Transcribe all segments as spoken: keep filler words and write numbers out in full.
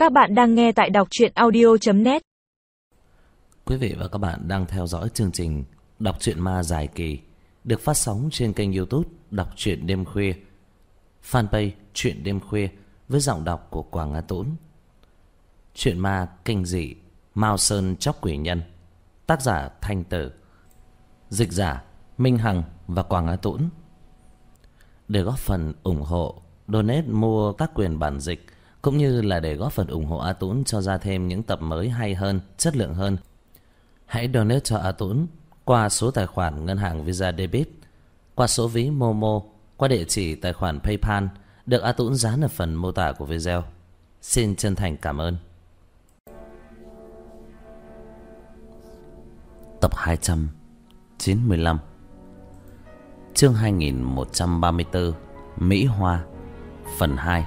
Các bạn đang nghe tại đọc truyện audio chấm net. Quý vị và các bạn đang theo dõi chương trình Đọc truyện ma dài kỳ được phát sóng trên kênh YouTube Đọc truyện đêm khuya, fanpage Truyện đêm khuya với giọng đọc của Quảng Á Tũng. Truyện ma kinh dị Mao Sơn Chóc Quỷ Nhân, tác giả Thanh Tử, dịch giả Minh Hằng và Quảng Á Tũng. Để góp phần ủng hộ, donate mua các quyền bản dịch cũng như là để góp phần ủng hộ A Tũng cho ra thêm những tập mới hay hơn, chất lượng hơn, hãy donate cho A Tũng qua số tài khoản ngân hàng Visa Debit, qua số ví Momo, qua địa chỉ tài khoản PayPal được A Tũng dán ở phần mô tả của video. Xin chân thành cảm ơn. Tập hai trăm chín mươi lăm, chương hai nghìn một trăm ba mươi tư, Mỹ Hoa, phần hai.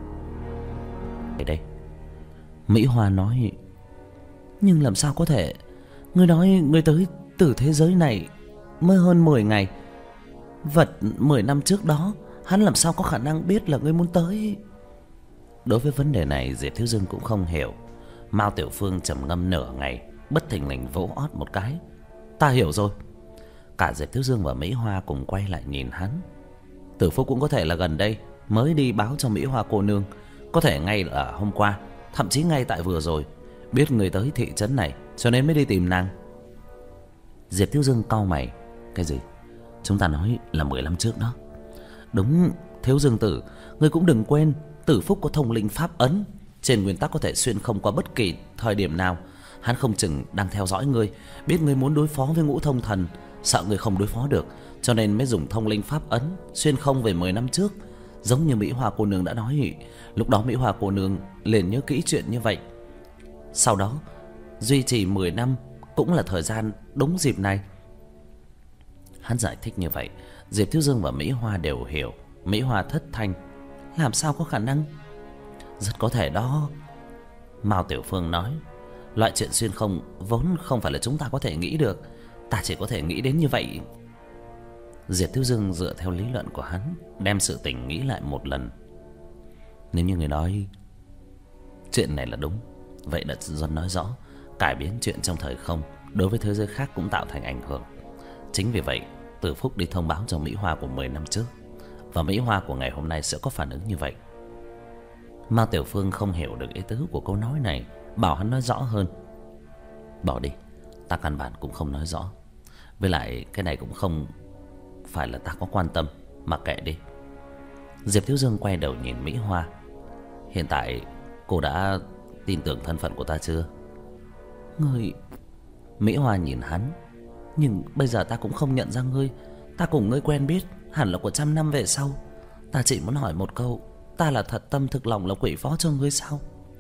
Đây, Mỹ Hoa nói: nhưng làm sao có thể? Ngươi nói ngươi tới từ thế giới này mới hơn mười ngày. Vật mười năm trước đó, hắn làm sao có khả năng biết là ngươi muốn tới? Đối với vấn đề này, Diệp Thiếu Dương cũng không hiểu. Mao Tiểu Phương trầm ngâm nửa ngày, bất thình lình vỗ ót một cái: ta hiểu rồi. Cả Diệp Thiếu Dương và Mỹ Hoa cùng quay lại nhìn hắn. Tử Phúc cũng có thể là gần đây mới đi báo cho Mỹ Hoa cô nương, có thể ngay ở hôm qua, thậm chí ngay tại vừa rồi, biết người tới thị trấn này cho nên mới đi tìm nàng. Diệp Thiếu Dương cau mày: cái gì? Chúng ta nói là mười năm trước đó. Đúng, Thiếu Dương tử, ngươi cũng đừng quên Tử Phúc có thông linh pháp ấn, trên nguyên tắc có thể xuyên không qua bất kỳ thời điểm nào. Hắn không chừng đang theo dõi ngươi, biết ngươi muốn đối phó với Ngũ Thông Thần, sợ ngươi không đối phó được, cho nên mới dùng thông linh pháp ấn xuyên không về mười năm trước. Giống như Mỹ Hoa cô nương đã nói, lúc đó Mỹ Hoa cô nương liền nhớ kỹ chuyện như vậy. Sau đó duy trì mười năm cũng là thời gian đúng dịp này. Hắn giải thích như vậy, Diệp Thiếu Dương và Mỹ Hoa đều hiểu. Mỹ Hoa thất thanh: làm sao có khả năng? Rất có thể đó. Mao Tiểu Phương nói: loại chuyện xuyên không vốn không phải là chúng ta có thể nghĩ được, ta chỉ có thể nghĩ đến như vậy. Diệp Thiếu Dương dựa theo lý luận của hắn, đem sự tình nghĩ lại một lần. Nếu như người nói chuyện này là đúng, vậy đã dần nói rõ cải biến chuyện trong thời không đối với thế giới khác cũng tạo thành ảnh hưởng. Chính vì vậy, Tử Phúc đi thông báo cho Mỹ Hoa của mười năm trước, và Mỹ Hoa của ngày hôm nay sẽ có phản ứng như vậy. Mao Tiểu Phương không hiểu được ý tứ của câu nói này, bảo hắn nói rõ hơn. Bỏ đi, ta căn bản cũng không nói rõ. Với lại cái này cũng không phải là ta có quan tâm, mà kệ đi. Diệp Thiếu Dương quay đầu nhìn Mỹ Hoa: hiện tại cô đã tin tưởng thân phận của ta chưa? Ngươi... Mỹ Hoa nhìn hắn: nhưng bây giờ ta cũng không nhận ra ngươi. Ta cùng ngươi quen biết hẳn là của trăm năm về sau. Ta chỉ muốn hỏi một câu, ta là thật tâm thực lòng là quỷ phó cho ngươi sao?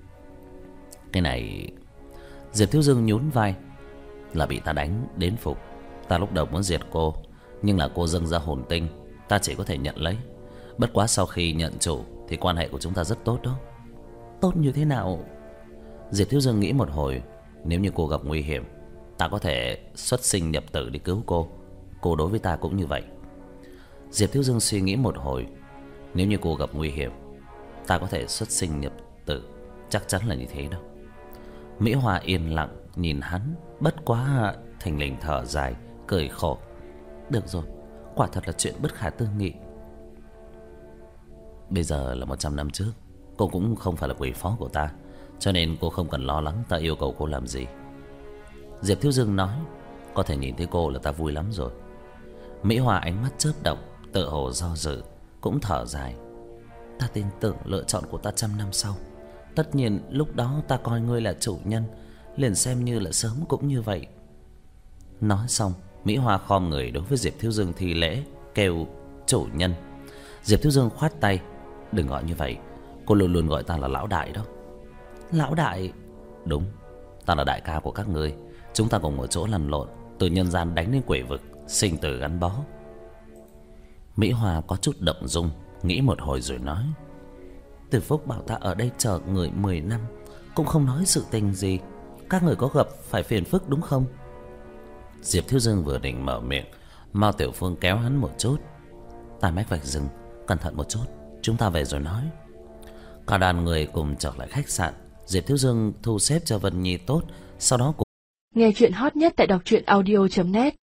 Cái này... Diệp Thiếu Dương nhún vai: là bị ta đánh đến phục. Ta lúc đầu muốn diệt cô, nhưng là cô dâng ra hồn tinh, ta chỉ có thể nhận lấy. Bất quá sau khi nhận chủ thì quan hệ của chúng ta rất tốt đó. Tốt như thế nào? Diệp Thiếu Dương nghĩ một hồi: nếu như cô gặp nguy hiểm, ta có thể xuất sinh nhập tử đi cứu cô. Cô đối với ta cũng như vậy. Diệp Thiếu Dương suy nghĩ một hồi: nếu như cô gặp nguy hiểm, ta có thể xuất sinh nhập tử. Chắc chắn là như thế đâu. Mỹ Hoa yên lặng nhìn hắn, bất quá thình lình thở dài, cười khổ: được rồi, quả thật là chuyện bất khả tư nghị. Bây giờ là một trăm năm trước, cô cũng không phải là quỷ phó của ta, cho nên cô không cần lo lắng ta yêu cầu cô làm gì. Diệp Thiếu Dương nói: có thể nhìn thấy cô là ta vui lắm rồi. Mỹ Hoa ánh mắt chớp động, tựa hồ do dự, cũng thở dài: ta tin tưởng lựa chọn của ta trăm năm sau. Tất nhiên lúc đó ta coi ngươi là chủ nhân, liền xem như là sớm cũng như vậy. Nói xong, Mỹ Hoa khom người đối với Diệp Thiếu Dương thi lễ, kêu chủ nhân. Diệp Thiếu Dương khoát tay: đừng gọi như vậy, cô luôn luôn gọi ta là lão đại đó. Lão đại? Đúng, ta là đại ca của các ngươi. Chúng ta cùng một chỗ lăn lộn, từ nhân gian đánh đến quỷ vực, sinh tử gắn bó. Mỹ Hoa có chút động dung, nghĩ một hồi rồi nói: Tử Phúc bảo ta ở đây chờ người mười năm, cũng không nói sự tình gì. Các người có gặp phải phiền phức đúng không? Diệp Thiếu Dương vừa định mở miệng, Mao Tiểu Phương kéo hắn một chút: tai mách vạch rừng, cẩn thận một chút, chúng ta về rồi nói. Cả đoàn người cùng trở lại khách sạn. Diệp Thiếu Dương thu xếp cho Vân Nhi tốt, sau đó cùng Nghe chuyện hot nhất tại đọc truyện audio chấm net.